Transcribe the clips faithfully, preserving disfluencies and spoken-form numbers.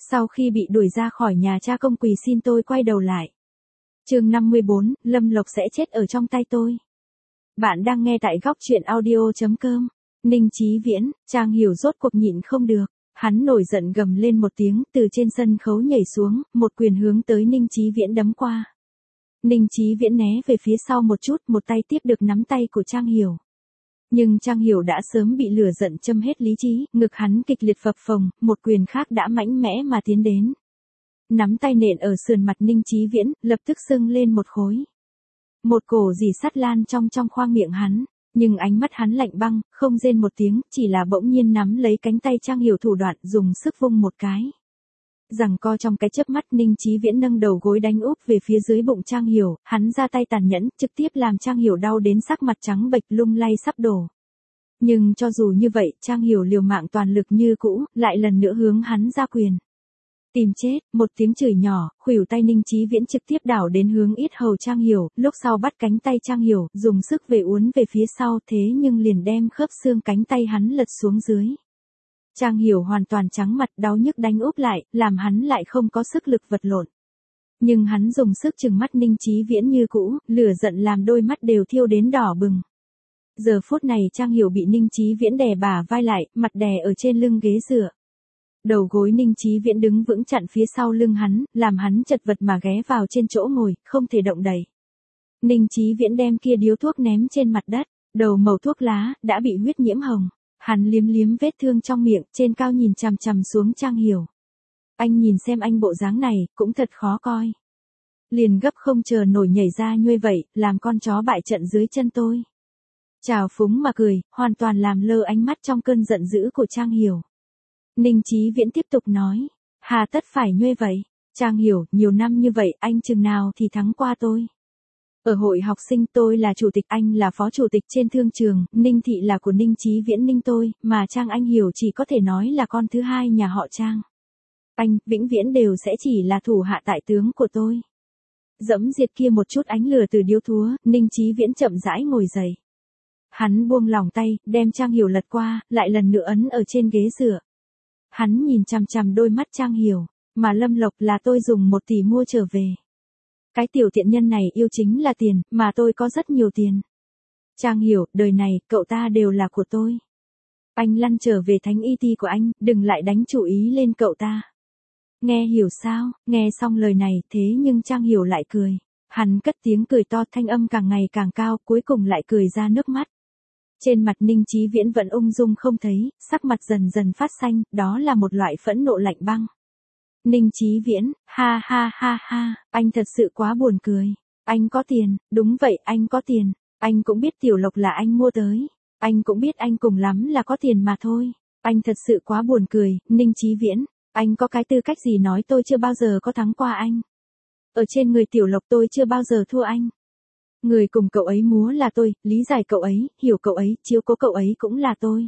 Sau khi bị đuổi ra khỏi nhà cha công quỳ xin tôi quay đầu lại. Chương năm mươi bốn, Lâm Lộc sẽ chết ở trong tay tôi. Bạn đang nghe tại góc truyện audio chấm com. Ninh Chí Viễn, Trang Hiểu rốt cuộc nhịn không được. Hắn nổi giận gầm lên một tiếng, từ trên sân khấu nhảy xuống, một quyền hướng tới Ninh Chí Viễn đấm qua. Ninh Chí Viễn né về phía sau một chút, một tay tiếp được nắm tay của Trang Hiểu. Nhưng Trang Hiểu đã sớm bị lửa giận châm hết lý trí, ngực hắn kịch liệt phập phồng, một quyền khác đã mạnh mẽ mà tiến đến. Nắm tay nện ở sườn mặt Ninh Chí Viễn, lập tức sưng lên một khối. Một cổ dì sắt lan trong trong khoang miệng hắn, nhưng ánh mắt hắn lạnh băng, không rên một tiếng, chỉ là bỗng nhiên nắm lấy cánh tay Trang Hiểu thủ đoạn, dùng sức vung một cái. Giằng co trong cái chớp mắt, Ninh Chí Viễn nâng đầu gối đánh úp về phía dưới bụng Trang Hiểu, hắn ra tay tàn nhẫn, trực tiếp làm Trang Hiểu đau đến sắc mặt trắng bệch lung lay sắp đổ. Nhưng cho dù như vậy, Trang Hiểu liều mạng toàn lực như cũ, lại lần nữa hướng hắn ra quyền. Tìm chết, một tiếng chửi nhỏ, khuỷu tay Ninh Chí Viễn trực tiếp đảo đến hướng yết hầu Trang Hiểu, lúc sau bắt cánh tay Trang Hiểu, dùng sức về uốn về phía sau, thế nhưng liền đem khớp xương cánh tay hắn lật xuống dưới. Trang Hiểu hoàn toàn trắng mặt, đau nhức đánh úp lại, làm hắn lại không có sức lực vật lộn. Nhưng hắn dùng sức trừng mắt Ninh Chí Viễn như cũ, lửa giận làm đôi mắt đều thiêu đến đỏ bừng. Giờ phút này Trang Hiểu bị Ninh Chí Viễn đè bả vai lại, mặt đè ở trên lưng ghế dựa. Đầu gối Ninh Chí Viễn đứng vững chặn phía sau lưng hắn, làm hắn chật vật mà ghé vào trên chỗ ngồi, không thể động đậy. Ninh Chí Viễn đem kia điếu thuốc ném trên mặt đất, đầu mẩu thuốc lá đã bị huyết nhiễm hồng. Hắn liếm liếm vết thương trong miệng, trên cao nhìn chằm chằm xuống Trang Hiểu. Anh nhìn xem anh bộ dáng này, cũng thật khó coi. Liền gấp không chờ nổi nhảy ra nhuê vậy, làm con chó bại trận dưới chân tôi. Trào phúng mà cười, hoàn toàn làm lơ ánh mắt trong cơn giận dữ của Trang Hiểu. Ninh Chí Viễn tiếp tục nói, hà tất phải nhuê vậy, Trang Hiểu, nhiều năm như vậy, anh chừng nào thì thắng qua tôi. Ở hội học sinh tôi là chủ tịch, anh là phó chủ tịch, trên thương trường, Ninh Thị là của Ninh Chí Viễn Ninh tôi, mà Trang anh Hiểu chỉ có thể nói là con thứ hai nhà họ Trang. Anh, vĩnh viễn đều sẽ chỉ là thủ hạ tại tướng của tôi. Dẫm diệt kia một chút ánh lửa từ điếu thúa, Ninh Chí Viễn chậm rãi ngồi dậy. Hắn buông lỏng tay, đem Trang Hiểu lật qua, lại lần nữa ấn ở trên ghế dựa. Hắn nhìn chằm chằm đôi mắt Trang Hiểu, mà Lâm Lộc là tôi dùng một tỷ mua trở về. Cái tiểu tiện nhân này yêu chính là tiền, mà tôi có rất nhiều tiền. Trang Hiểu, đời này, cậu ta đều là của tôi. Anh lăn trở về thánh y ti của anh, đừng lại đánh chủ ý lên cậu ta. Nghe hiểu sao, nghe xong lời này, thế nhưng Trang Hiểu lại cười. Hắn cất tiếng cười to, thanh âm càng ngày càng cao, cuối cùng lại cười ra nước mắt. Trên mặt Ninh Chí Viễn vẫn ung dung không thấy, sắc mặt dần dần phát xanh, đó là một loại phẫn nộ lạnh băng. Ninh Chí Viễn, ha ha ha ha, anh thật sự quá buồn cười. Anh có tiền, đúng vậy, anh có tiền. Anh cũng biết Tiểu Lộc là anh mua tới. Anh cũng biết anh cùng lắm là có tiền mà thôi. Anh thật sự quá buồn cười, Ninh Chí Viễn. Anh có cái tư cách gì nói tôi chưa bao giờ có thắng qua anh. Ở trên người Tiểu Lộc tôi chưa bao giờ thua anh. Người cùng cậu ấy múa là tôi, lý giải cậu ấy, hiểu cậu ấy, chiếu cố cậu ấy cũng là tôi.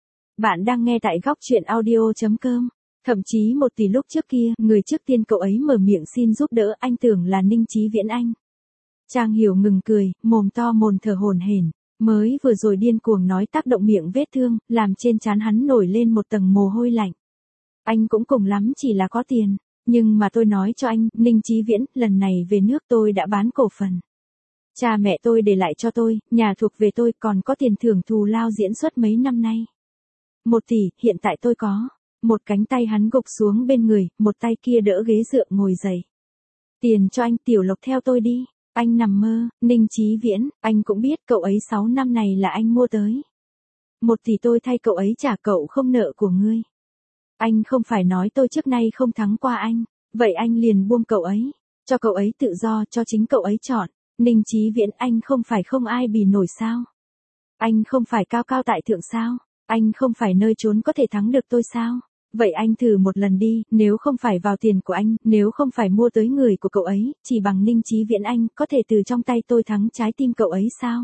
Bạn đang nghe tại góc truyện audio chấm com. Thậm chí một tỷ lúc trước kia, người trước tiên cậu ấy mở miệng xin giúp đỡ, anh tưởng là Ninh Chí Viễn anh. Trang Hiểu ngừng cười, mồm to mồm thở hổn hển, mới vừa rồi điên cuồng nói tác động miệng vết thương, làm trên trán hắn nổi lên một tầng mồ hôi lạnh. Anh cũng cùng lắm chỉ là có tiền, nhưng mà tôi nói cho anh, Ninh Chí Viễn, lần này về nước tôi đã bán cổ phần. Cha mẹ tôi để lại cho tôi, nhà thuộc về tôi, còn có tiền thưởng thù lao diễn xuất mấy năm nay. Một tỷ, hiện tại tôi có. Một cánh tay hắn gục xuống bên người, một tay kia đỡ ghế dựa ngồi dậy. Tiền cho anh, Tiểu Lộc theo tôi đi. Anh nằm mơ, Ninh Chí Viễn, anh cũng biết cậu ấy sáu năm này là anh mua tới. Một tỷ tôi thay cậu ấy trả, cậu không nợ của ngươi. Anh không phải nói tôi trước nay không thắng qua anh, vậy anh liền buông cậu ấy, cho cậu ấy tự do, cho chính cậu ấy chọn. Ninh Chí Viễn, anh không phải không ai bì nổi sao? Anh không phải cao cao tại thượng sao? Anh không phải nơi trốn có thể thắng được tôi sao? Vậy anh thử một lần đi, nếu không phải vào tiền của anh, nếu không phải mua tới người của cậu ấy, chỉ bằng Ninh Chí Viễn anh, có thể từ trong tay tôi thắng trái tim cậu ấy sao?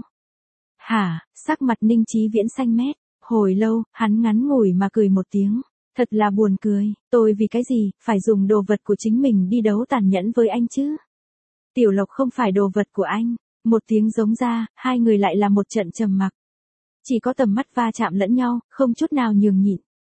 Hả, sắc mặt Ninh Chí Viễn xanh mét, hồi lâu, hắn ngắn ngủi mà cười một tiếng. Thật là buồn cười, tôi vì cái gì, phải dùng đồ vật của chính mình đi đấu tàn nhẫn với anh chứ? Tiểu Lộc không phải đồ vật của anh. Một tiếng giống ra, hai người lại là một trận trầm mặc. Chỉ có tầm mắt va chạm lẫn nhau, không chút nào nhường nhịn.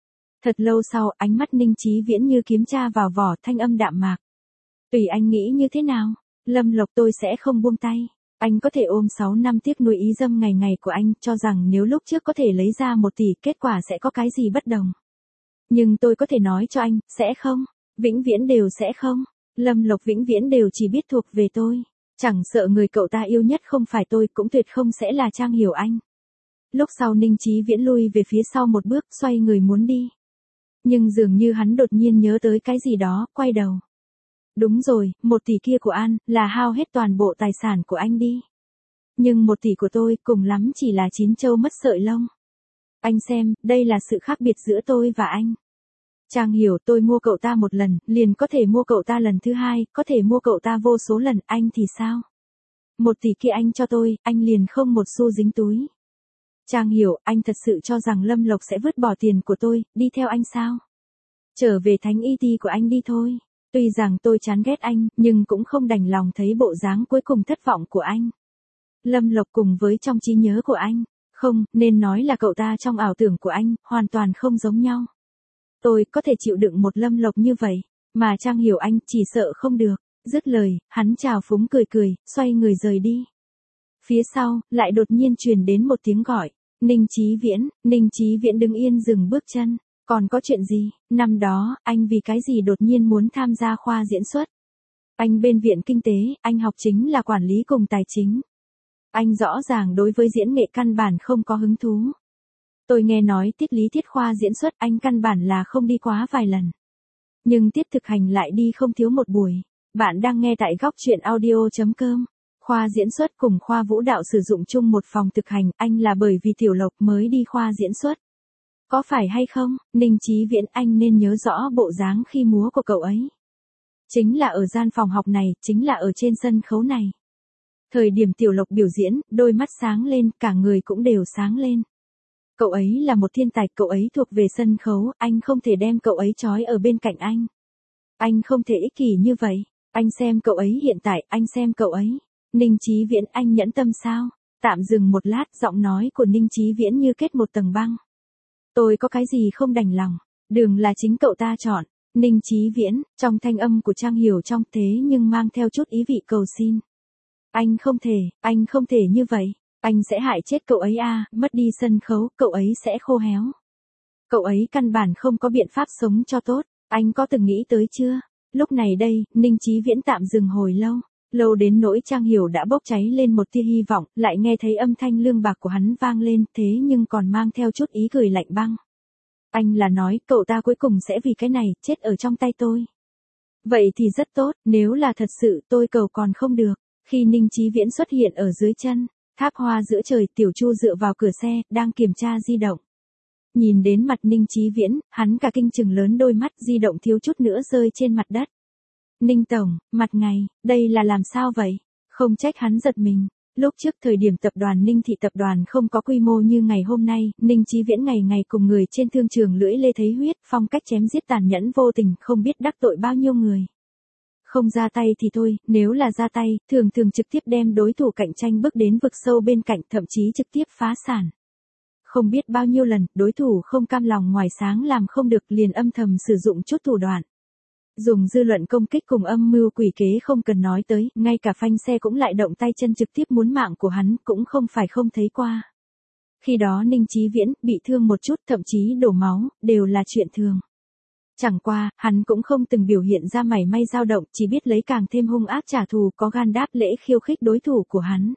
Thật lâu sau, ánh mắt Ninh Chí Viễn như kiếm tra vào vỏ, thanh âm đạm mạc. Tùy anh nghĩ như thế nào, Lâm Lộc tôi sẽ không buông tay. Anh có thể ôm sáu năm tiếc nuối ý dâm ngày ngày của anh, cho rằng nếu lúc trước có thể lấy ra một tỷ, kết quả sẽ có cái gì bất đồng. Nhưng tôi có thể nói cho anh, sẽ không, vĩnh viễn đều sẽ không. Lâm Lộc vĩnh viễn đều chỉ biết thuộc về tôi. Chẳng sợ người cậu ta yêu nhất không phải tôi, cũng tuyệt không sẽ là Trang Hiểu Anh. Lúc sau Ninh Chí Viễn lui về phía sau một bước, xoay người muốn đi. Nhưng dường như hắn đột nhiên nhớ tới cái gì đó, quay đầu. Đúng rồi, một tỷ kia của An, là hao hết toàn bộ tài sản của anh đi. Nhưng một tỷ của tôi, cùng lắm chỉ là chín châu mất sợi lông. Anh xem, đây là sự khác biệt giữa tôi và anh. Trang Hiểu, tôi mua cậu ta một lần, liền có thể mua cậu ta lần thứ hai, có thể mua cậu ta vô số lần, anh thì sao? Một tỷ kia anh cho tôi, anh liền không một xu dính túi. Trang Hiểu, anh thật sự cho rằng Lâm Lộc sẽ vứt bỏ tiền của tôi, đi theo anh sao? Trở về thánh y ti của anh đi thôi. Tuy rằng tôi chán ghét anh, nhưng cũng không đành lòng thấy bộ dáng cuối cùng thất vọng của anh. Lâm Lộc cùng với trong trí nhớ của anh, không, nên nói là cậu ta trong ảo tưởng của anh, hoàn toàn không giống nhau. Tôi có thể chịu đựng một Lâm Lộc như vậy, mà Trang Hiểu Anh chỉ sợ không được. Dứt lời, hắn chào phúng cười cười, xoay người rời đi. Phía sau, lại đột nhiên truyền đến một tiếng gọi. Ninh Chí Viễn, Ninh Chí Viễn đứng yên dừng bước chân. Còn có chuyện gì? Năm đó, anh vì cái gì đột nhiên muốn tham gia khoa diễn xuất? Anh bên viện kinh tế, anh học chính là quản lý cùng tài chính. Anh rõ ràng đối với diễn nghệ căn bản không có hứng thú. Tôi nghe nói tiết lý thiết khoa diễn xuất anh căn bản là không đi quá vài lần. Nhưng tiết thực hành lại đi không thiếu một buổi. Bạn đang nghe tại góc truyện audio chấm com. Khoa diễn xuất cùng khoa vũ đạo sử dụng chung một phòng thực hành, anh là bởi vì Tiểu Lộc mới đi khoa diễn xuất. Có phải hay không, Ninh Chí Viễn, anh nên nhớ rõ bộ dáng khi múa của cậu ấy. Chính là ở gian phòng học này, chính là ở trên sân khấu này. Thời điểm Tiểu Lộc biểu diễn, đôi mắt sáng lên, cả người cũng đều sáng lên. Cậu ấy là một thiên tài, cậu ấy thuộc về sân khấu, anh không thể đem cậu ấy trói ở bên cạnh anh. Anh không thể ích kỷ như vậy, anh xem cậu ấy hiện tại, anh xem cậu ấy. Ninh Chí Viễn, anh nhẫn tâm sao? Tạm dừng một lát, giọng nói của Ninh Chí Viễn như kết một tầng băng. Tôi có cái gì không đành lòng, đường là chính cậu ta chọn. Ninh Chí Viễn, trong thanh âm của Trang Hiểu trong thế nhưng mang theo chút ý vị cầu xin. Anh không thể, anh không thể như vậy, anh sẽ hại chết cậu ấy à, mất đi sân khấu, cậu ấy sẽ khô héo. Cậu ấy căn bản không có biện pháp sống cho tốt, anh có từng nghĩ tới chưa? Lúc này đây, Ninh Chí Viễn tạm dừng hồi lâu, lâu đến nỗi Trang Hiểu đã bốc cháy lên một tia hy vọng, lại nghe thấy âm thanh lương bạc của hắn vang lên, thế nhưng còn mang theo chút ý cười lạnh băng. Anh là nói, cậu ta cuối cùng sẽ vì cái này, chết ở trong tay tôi. Vậy thì rất tốt, nếu là thật sự, tôi cầu còn không được. Khi Ninh Chí Viễn xuất hiện ở dưới chân, tháp hoa giữa trời, Tiểu Chu dựa vào cửa xe, đang kiểm tra di động. Nhìn đến mặt Ninh Chí Viễn, hắn cả kinh chừng lớn đôi mắt, di động thiếu chút nữa rơi trên mặt đất. Ninh Tổng, mặt ngày, đây là làm sao vậy? Không trách hắn giật mình. Lúc trước thời điểm tập đoàn Ninh Thị tập đoàn không có quy mô như ngày hôm nay, Ninh Chí Viễn ngày ngày cùng người trên thương trường lưỡi lê thấy huyết, phong cách chém giết tàn nhẫn vô tình, không biết đắc tội bao nhiêu người. Không ra tay thì thôi, nếu là ra tay, thường thường trực tiếp đem đối thủ cạnh tranh bước đến vực sâu bên cạnh, thậm chí trực tiếp phá sản. Không biết bao nhiêu lần, đối thủ không cam lòng ngoài sáng làm không được liền âm thầm sử dụng chút thủ đoạn. Dùng dư luận công kích cùng âm mưu quỷ kế không cần nói tới, ngay cả phanh xe cũng lại động tay chân trực tiếp muốn mạng của hắn, cũng không phải không thấy qua. Khi đó Ninh Chí Viễn bị thương một chút, thậm chí đổ máu, đều là chuyện thường. Chẳng qua, hắn cũng không từng biểu hiện ra mảy may dao động, chỉ biết lấy càng thêm hung ác trả thù, có gan đáp lễ khiêu khích đối thủ của hắn.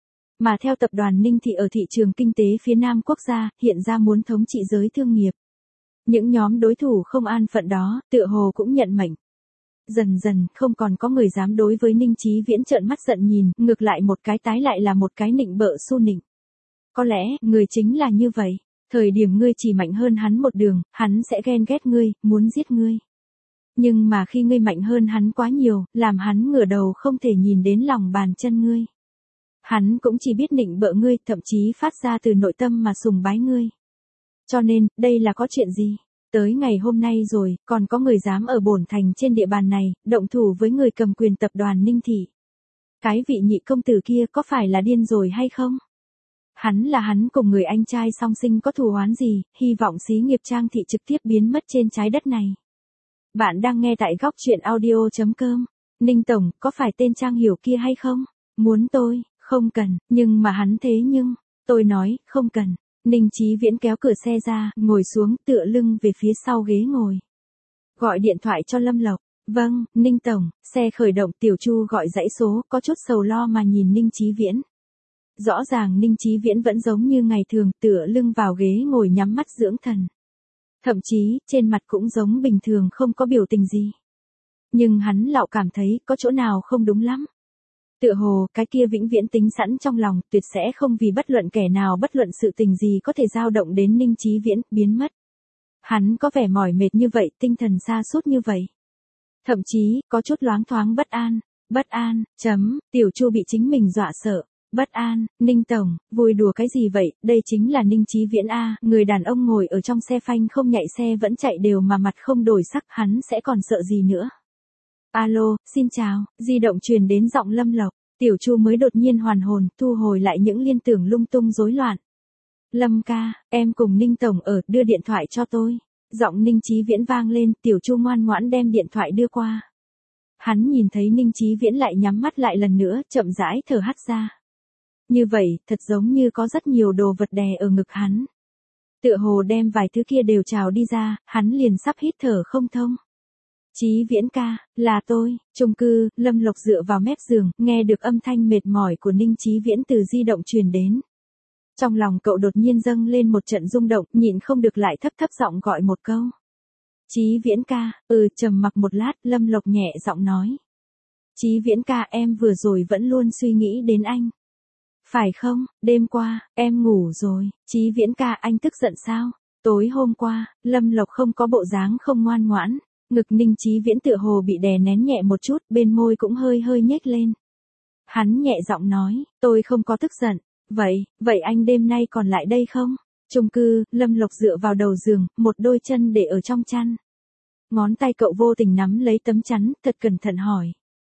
Mà theo tập đoàn Ninh Thị ở thị trường kinh tế phía Nam quốc gia, hiện ra muốn thống trị giới thương nghiệp. Những nhóm đối thủ không an phận đó, tựa hồ cũng nhận mệnh. Dần dần, không còn có người dám đối với Ninh Chí Viễn trợn mắt giận nhìn, ngược lại một cái tái lại là một cái nịnh bợ su nịnh. Có lẽ, người chính là như vậy. Thời điểm ngươi chỉ mạnh hơn hắn một đường, hắn sẽ ghen ghét ngươi, muốn giết ngươi. Nhưng mà khi ngươi mạnh hơn hắn quá nhiều, làm hắn ngửa đầu không thể nhìn đến lòng bàn chân ngươi. Hắn cũng chỉ biết nịnh bợ ngươi, thậm chí phát ra từ nội tâm mà sùng bái ngươi. Cho nên, đây là có chuyện gì? Tới ngày hôm nay rồi, còn có người dám ở bổn thành trên địa bàn này, động thủ với người cầm quyền tập đoàn Ninh Thị. Cái vị nhị công tử kia có phải là điên rồi hay không? Hắn là hắn cùng người anh trai song sinh có thù oán gì, hy vọng xí nghiệp Trang Thị trực tiếp biến mất trên trái đất này. Bạn đang nghe tại góc chuyện audio chấm com. Ninh Tổng, có phải tên Trang Hiểu kia hay không? Muốn tôi, không cần, nhưng mà hắn thế nhưng, tôi nói, không cần. Ninh Chí Viễn kéo cửa xe ra, ngồi xuống, tựa lưng về phía sau ghế ngồi. Gọi điện thoại cho Lâm Lộc. Vâng, Ninh Tổng, xe khởi động. Tiểu Chu gọi dãy số, có chút sầu lo mà nhìn Ninh Chí Viễn. Rõ ràng Ninh Chí Viễn vẫn giống như ngày thường, tựa lưng vào ghế ngồi nhắm mắt dưỡng thần. Thậm chí, trên mặt cũng giống bình thường không có biểu tình gì. Nhưng hắn lão cảm thấy có chỗ nào không đúng lắm. Tựa hồ, cái kia vĩnh viễn tính sẵn trong lòng, tuyệt sẽ không vì bất luận kẻ nào bất luận sự tình gì có thể dao động đến Ninh Chí Viễn, biến mất. Hắn có vẻ mỏi mệt như vậy, tinh thần sa sút như vậy. Thậm chí, có chút loáng thoáng bất an, bất an, chấm, Tiểu Chu bị chính mình dọa sợ. Bất an, Ninh Tổng, vui đùa cái gì vậy, đây chính là Ninh Chí Viễn a, người đàn ông ngồi ở trong xe phanh không nhạy xe vẫn chạy đều mà mặt không đổi sắc, hắn sẽ còn sợ gì nữa. Alo, xin chào, di động truyền đến giọng Lâm Lộc, Tiểu Chu mới đột nhiên hoàn hồn, thu hồi lại những liên tưởng lung tung rối loạn. Lâm ca, em cùng Ninh Tổng ở, đưa điện thoại cho tôi. Giọng Ninh Chí Viễn vang lên, Tiểu Chu ngoan ngoãn đem điện thoại đưa qua. Hắn nhìn thấy Ninh Chí Viễn lại nhắm mắt lại lần nữa, chậm rãi thở hắt ra. Như vậy, thật giống như có rất nhiều đồ vật đè ở ngực hắn. Tựa hồ đem vài thứ kia đều trào đi ra, hắn liền sắp hít thở không thông. Chí Viễn ca, là tôi, chung cư. Lâm Lộc dựa vào mép giường, nghe được âm thanh mệt mỏi của Ninh Chí Viễn từ di động truyền đến. Trong lòng cậu đột nhiên dâng lên một trận rung động, nhịn không được lại thấp thấp giọng gọi một câu. Chí Viễn ca, ừ, trầm mặc một lát, Lâm Lộc nhẹ giọng nói. Chí Viễn ca, em vừa rồi vẫn luôn suy nghĩ đến anh. Phải không, đêm qua, em ngủ rồi. Chí Viễn ca, anh tức giận sao? Tối hôm qua, Lâm Lộc không có bộ dáng không ngoan ngoãn. Ngực Ninh Chí Viễn tựa hồ bị đè nén nhẹ một chút, bên môi cũng hơi hơi nhếch lên. Hắn nhẹ giọng nói, tôi không có tức giận. Vậy, vậy anh đêm nay còn lại đây không? Chung cư. Lâm Lộc dựa vào đầu giường, một đôi chân để ở trong chăn. Ngón tay cậu vô tình nắm lấy tấm chắn, thật cẩn thận hỏi.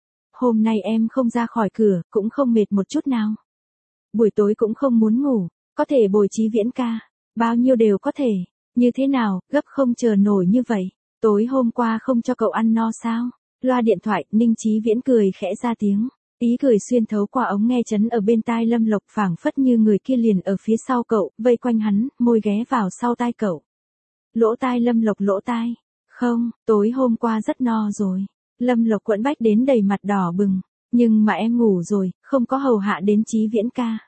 Hôm nay em không ra khỏi cửa, cũng không mệt một chút nào. Buổi tối cũng không muốn ngủ, có thể bồi Chí Viễn ca, bao nhiêu đều có thể, như thế nào, gấp không chờ nổi như vậy, tối hôm qua không cho cậu ăn no sao? Loa điện thoại, Ninh Chí Viễn cười khẽ ra tiếng, ý cười xuyên thấu qua ống nghe chấn ở bên tai Lâm Lộc, phảng phất như người kia liền ở phía sau cậu, vây quanh hắn, môi ghé vào sau tai cậu. Lỗ tai Lâm Lộc lỗ tai, không, tối hôm qua rất no rồi. Lâm Lộc quẫn bách đến đầy mặt đỏ bừng. Nhưng mà em ngủ rồi, không có hầu hạ đến Chí Viễn ca.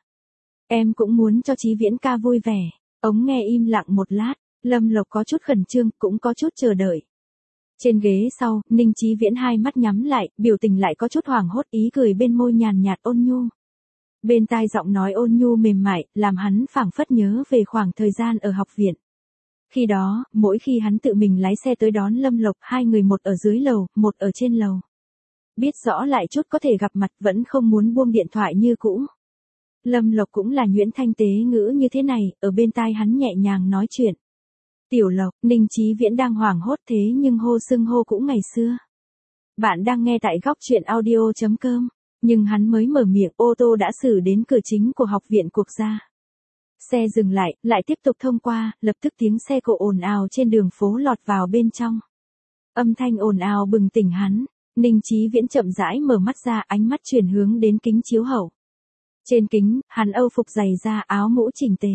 Em cũng muốn cho Chí Viễn ca vui vẻ. Ống nghe im lặng một lát, Lâm Lộc có chút khẩn trương, cũng có chút chờ đợi. Trên ghế sau, Ninh Chí Viễn hai mắt nhắm lại, biểu tình lại có chút hoảng hốt, ý cười bên môi nhàn nhạt ôn nhu. Bên tai giọng nói ôn nhu mềm mại, làm hắn phảng phất nhớ về khoảng thời gian ở học viện. Khi đó, mỗi khi hắn tự mình lái xe tới đón Lâm Lộc, hai người một ở dưới lầu, một ở trên lầu. Biết rõ lại chút có thể gặp mặt, vẫn không muốn buông điện thoại như cũ. Lâm Lộc cũng là nhuyễn thanh tế ngữ như thế này, ở bên tai hắn nhẹ nhàng nói chuyện. Tiểu Lộc, Ninh Chí Viễn đang hoảng hốt thế nhưng hô xưng hô cũng ngày xưa. Bạn đang nghe tại góc chuyện audio chấm com, nhưng hắn mới mở miệng, ô tô đã xử đến cửa chính của học viện Quốc gia. Xe dừng lại, lại tiếp tục thông qua, lập tức tiếng xe cộ ồn ào trên đường phố lọt vào bên trong. Âm thanh ồn ào bừng tỉnh hắn. Ninh Chí Viễn chậm rãi mở mắt ra, ánh mắt chuyển hướng đến kính chiếu hậu. Trên kính, hắn âu phục dày da, áo mũ chỉnh tề.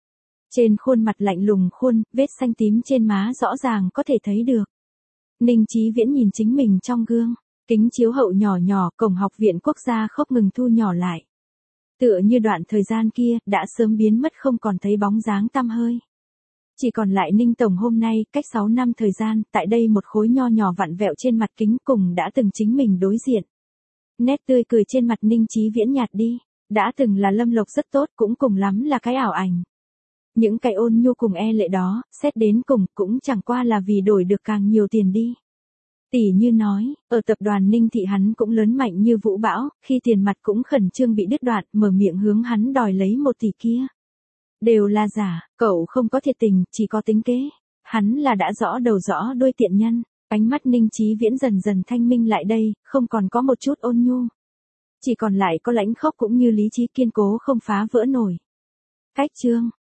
Trên khuôn mặt lạnh lùng khuôn, vết xanh tím trên má rõ ràng có thể thấy được. Ninh Chí Viễn nhìn chính mình trong gương, kính chiếu hậu nhỏ nhỏ, cổng học viện Quốc gia không ngừng thu nhỏ lại. Tựa như đoạn thời gian kia, đã sớm biến mất không còn thấy bóng dáng tăm hơi. Chỉ còn lại Ninh Tổng hôm nay, cách sáu năm thời gian, tại đây một khối nho nhỏ vặn vẹo trên mặt kính cùng đã từng chính mình đối diện. Nét tươi cười trên mặt Ninh Chí Viễn nhạt đi, đã từng là Lâm Lộc rất tốt, cũng cùng lắm là cái ảo ảnh. Những cái ôn nhu cùng e lệ đó, xét đến cùng, cũng chẳng qua là vì đổi được càng nhiều tiền đi. Tỷ như nói, ở tập đoàn Ninh Thị hắn cũng lớn mạnh như vũ bão, khi tiền mặt cũng khẩn trương bị đứt đoạn, mở miệng hướng hắn đòi lấy một tỷ kia. Đều là giả, cậu không có thiệt tình, chỉ có tính kế. Hắn là đã rõ đầu rõ đuôi tiện nhân. Ánh mắt Ninh Chí Viễn dần dần thanh minh lại đây, không còn có một chút ôn nhu. Chỉ còn lại có lãnh khốc cũng như lý trí kiên cố không phá vỡ nổi. Cách chương